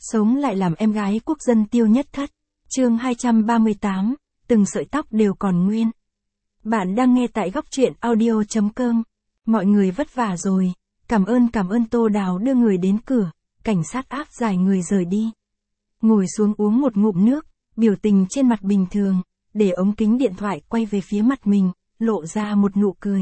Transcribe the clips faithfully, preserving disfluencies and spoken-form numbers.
Sống lại làm em gái quốc dân Tiêu Nhất Thất. Chương hai trăm ba mươi tám, từng sợi tóc đều còn nguyên. Bạn đang nghe tại góc truyện audio chấm com. Mọi người vất vả rồi, cảm ơn cảm ơn Tô Đào đưa người đến cửa, cảnh sát áp giải người rời đi. Ngồi xuống uống một ngụm nước, biểu tình trên mặt bình thường, để ống kính điện thoại quay về phía mặt mình, lộ ra một nụ cười.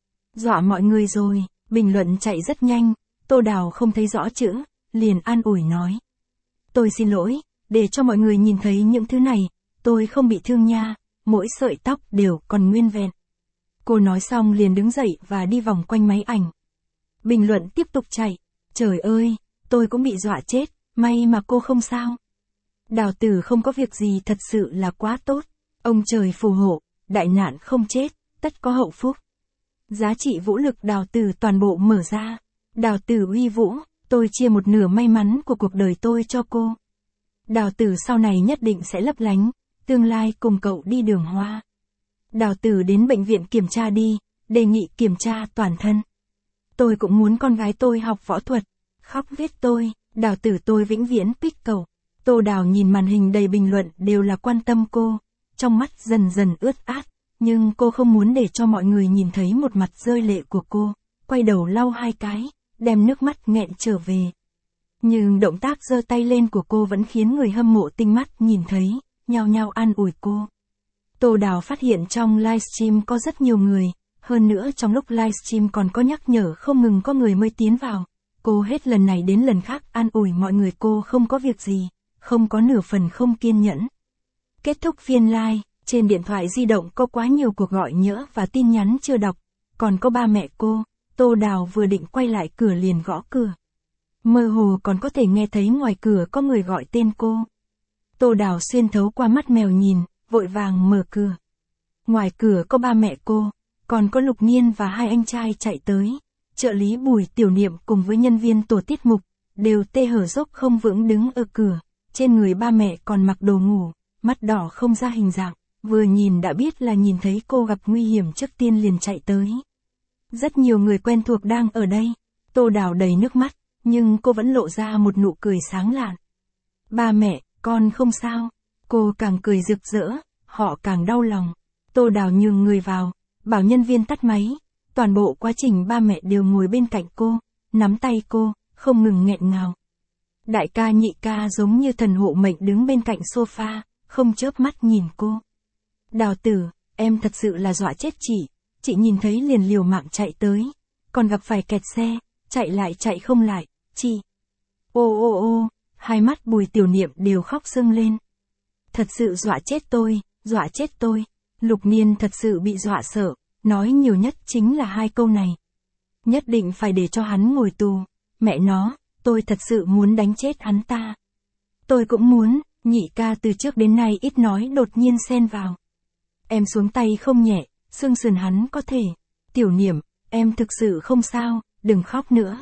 Dọa mọi người rồi, bình luận chạy rất nhanh, Tô Đào không thấy rõ chữ, liền an ủi nói. Tôi xin lỗi, để cho mọi người nhìn thấy những thứ này, tôi không bị thương nha, mỗi sợi tóc đều còn nguyên vẹn. Cô nói xong liền đứng dậy và đi vòng quanh máy ảnh. Bình luận tiếp tục chạy, trời ơi, tôi cũng bị dọa chết, may mà cô không sao. Đào tử không có việc gì thật sự là quá tốt, ông trời phù hộ, đại nạn không chết, tất có hậu phúc. Giá trị vũ lực Đào tử toàn bộ mở ra, Đào tử uy vũ, tôi chia một nửa may mắn của cuộc đời tôi cho cô. Đào tử sau này nhất định sẽ lấp lánh, tương lai cùng cậu đi đường hoa. Đào tử đến bệnh viện kiểm tra đi, đề nghị kiểm tra toàn thân. Tôi cũng muốn con gái tôi học võ thuật, khóc viết tôi, Đào tử tôi vĩnh viễn pick cậu. Tô Đào nhìn màn hình đầy bình luận đều là quan tâm cô, trong mắt dần dần ướt át, nhưng cô không muốn để cho mọi người nhìn thấy một mặt rơi lệ của cô, quay đầu lau hai cái, đem nước mắt nghẹn trở về. Nhưng động tác giơ tay lên của cô vẫn khiến người hâm mộ tinh mắt nhìn thấy, nhao nhao an ủi cô. Tô Đào phát hiện trong livestream có rất nhiều người, hơn nữa trong lúc livestream còn có nhắc nhở không ngừng có người mới tiến vào. Cô hết lần này đến lần khác an ủi mọi người cô không có việc gì, không có nửa phần không kiên nhẫn. Kết thúc phiên live, trên điện thoại di động có quá nhiều cuộc gọi nhỡ và tin nhắn chưa đọc, còn có ba mẹ cô. Tô Đào vừa định quay lại cửa liền gõ cửa. Mơ hồ còn có thể nghe thấy ngoài cửa có người gọi tên cô. Tô Đào xuyên thấu qua mắt mèo nhìn, vội vàng mở cửa. Ngoài cửa có ba mẹ cô, còn có Lục Nhiên và hai anh trai chạy tới. Trợ lý Bùi Tiểu Niệm cùng với nhân viên tổ tiết mục, đều tê hở dốc không vững đứng ở cửa. Trên người ba mẹ còn mặc đồ ngủ, mắt đỏ không ra hình dạng, vừa nhìn đã biết là nhìn thấy cô gặp nguy hiểm trước tiên liền chạy tới. Rất nhiều người quen thuộc đang ở đây. Tô Đào đầy nước mắt, nhưng cô vẫn lộ ra một nụ cười sáng lạn. Ba mẹ, con không sao. Cô càng cười rực rỡ, họ càng đau lòng. Tô Đào nhường người vào, bảo nhân viên tắt máy. Toàn bộ quá trình ba mẹ đều ngồi bên cạnh cô, nắm tay cô, không ngừng nghẹn ngào. Đại ca nhị ca giống như thần hộ mệnh đứng bên cạnh sofa, không chớp mắt nhìn cô. Đào tử, em thật sự là dọa chết chị. Chị nhìn thấy liền liều mạng chạy tới, còn gặp phải kẹt xe, chạy lại chạy không lại, chị. Ô ô ô, hai mắt Bùi Tiểu Niệm đều khóc sưng lên. Thật sự dọa chết tôi, dọa chết tôi. Lục Niên thật sự bị dọa sợ, nói nhiều nhất chính là hai câu này. Nhất định phải để cho hắn ngồi tù, mẹ nó, tôi thật sự muốn đánh chết hắn ta. Tôi cũng muốn, nhị ca từ trước đến nay ít nói đột nhiên xen vào. Em xuống tay không nhẹ. Xương sườn hắn có thể. Tiểu Niệm, em thực sự không sao, đừng khóc nữa.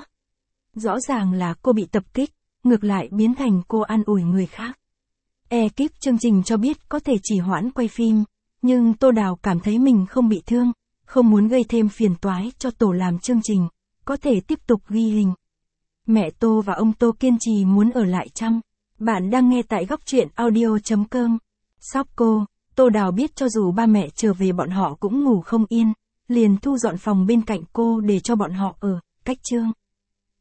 Rõ ràng là cô bị tập kích, ngược lại biến thành cô an ủi người khác. Ekip chương trình cho biết có thể chỉ hoãn quay phim, nhưng Tô Đào cảm thấy mình không bị thương, không muốn gây thêm phiền toái cho tổ làm chương trình, có thể tiếp tục ghi hình. Mẹ Tô và ông Tô kiên trì muốn ở lại chăm. Bạn đang nghe tại góc truyện audio chấm com. Sóc cô. Tô Đào biết cho dù ba mẹ trở về bọn họ cũng ngủ không yên, liền thu dọn phòng bên cạnh cô để cho bọn họ ở, cách chương.